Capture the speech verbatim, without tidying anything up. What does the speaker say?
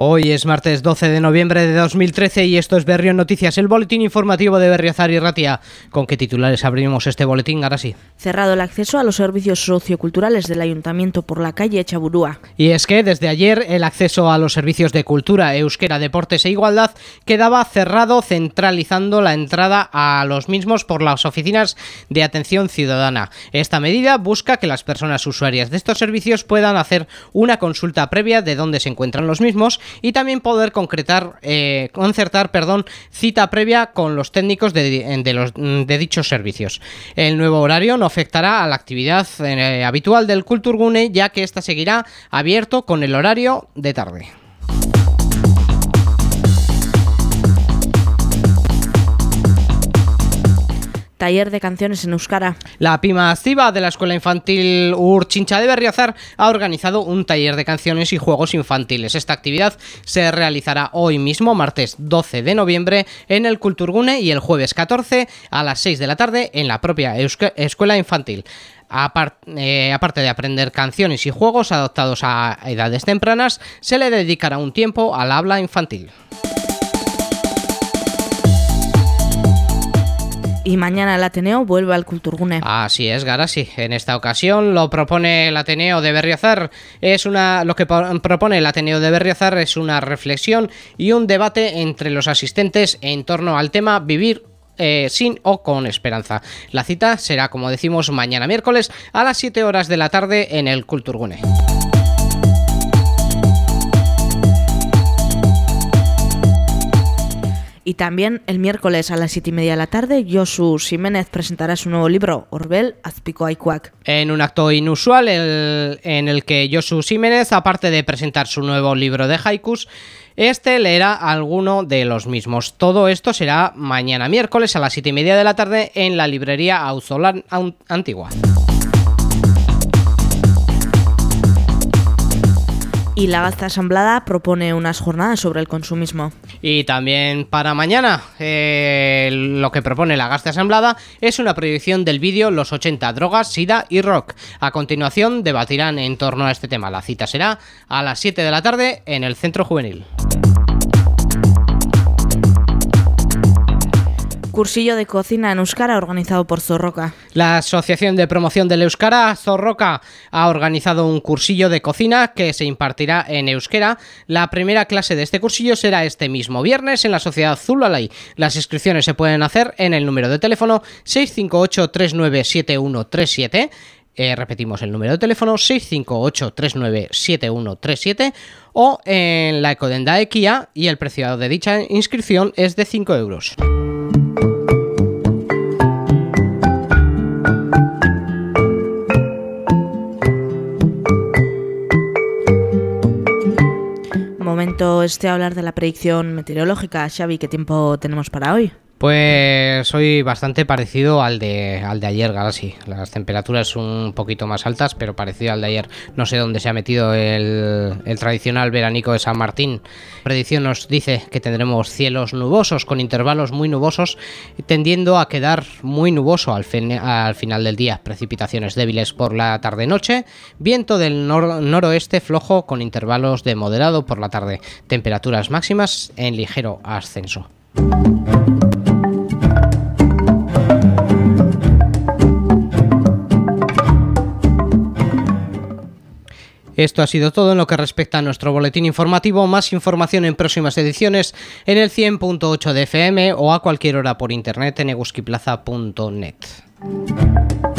Hoy es martes doce de noviembre de dos mil trece y esto es Berrión Noticias, el boletín informativo de Berriozar y Ratia. ¿Con qué titulares abrimos este boletín? Ahora sí. Cerrado el acceso a los servicios socioculturales del Ayuntamiento por la calle Chaburúa. Y es que desde ayer el acceso a los servicios de cultura, euskera, deportes e igualdad quedaba cerrado, centralizando la entrada a los mismos por las oficinas de atención ciudadana. Esta medida busca que las personas usuarias de estos servicios puedan hacer una consulta previa de dónde se encuentran los mismos y también poder concretar, eh, concertar, perdón, cita previa con los técnicos de, de, los, de dichos servicios. El nuevo horario no afectará a la actividad eh, habitual del Kulturgune, ya que ésta seguirá abierto con el horario de tarde. Taller de canciones en euskara. La Pima Activa de la Escuela Infantil Urchincha de Berriozar ha organizado un taller de canciones y juegos infantiles. Esta actividad se realizará hoy mismo, martes doce de noviembre, en el Kulturgune y el jueves catorce a las seis de la tarde en la propia Euska- Escuela Infantil. Apart, eh, aparte de aprender canciones y juegos adaptados a edades tempranas, se le dedicará un tiempo al habla infantil. Y mañana el Ateneo vuelve al Kulturgune. Así es, Garasi. En esta ocasión lo propone el Ateneo de Berriozar. Es una, lo que propone el Ateneo de Berriozar es una reflexión y un debate entre los asistentes en torno al tema vivir Eh, sin o con esperanza. La cita será, como decimos, mañana miércoles a las siete horas de la tarde en el Kulturgune. Y también el miércoles a las siete y media de la tarde, Josu Ximénez presentará su nuevo libro, Orbel Azpiko Aikuak. En un acto inusual el, en el que Josu Ximénez, aparte de presentar su nuevo libro de haikus, este leerá alguno de los mismos. Todo esto será mañana miércoles a las siete y media de la tarde en la librería Auzolan Antigua. Y la Gazta Asamblada propone unas jornadas sobre el consumismo. Y también para mañana eh, lo que propone la Gazta Asamblada es una proyección del vídeo Los ochenta, drogas, sida y rock. A continuación debatirán en torno a este tema. La cita será a las siete de la tarde en el Centro Juvenil. Cursillo de cocina en euskara organizado por Zorroka. La Asociación de Promoción del Euskara, Zorroka, ha organizado un cursillo de cocina que se impartirá en euskera. La primera clase de este cursillo será este mismo viernes en la Sociedad Zulalai. Las inscripciones se pueden hacer en el número de teléfono seis cinco ocho tres nueve siete uno tres siete. Eh, repetimos el número de teléfono seis cinco ocho tres nueve siete uno tres siete o en la Ecodenda Equia, y el precio de dicha inscripción es de cinco euros. Momento este a hablar de la predicción meteorológica. Xavi, ¿qué tiempo tenemos para hoy? Pues hoy bastante parecido al de al de ayer, Garasi. Las temperaturas un poquito más altas, pero parecido al de ayer. No sé dónde se ha metido el, el tradicional veranico de San Martín. La predicción nos dice que tendremos cielos nubosos con intervalos muy nubosos, tendiendo a quedar muy nuboso al, fin, al final del día. Precipitaciones débiles por la tarde-noche, viento del nor, noroeste flojo con intervalos de moderado por la tarde. Temperaturas máximas en ligero ascenso. Esto ha sido todo en lo que respecta a nuestro boletín informativo. Más información en próximas ediciones en el cien punto ocho de F M o a cualquier hora por internet en eguskiplaza punto net.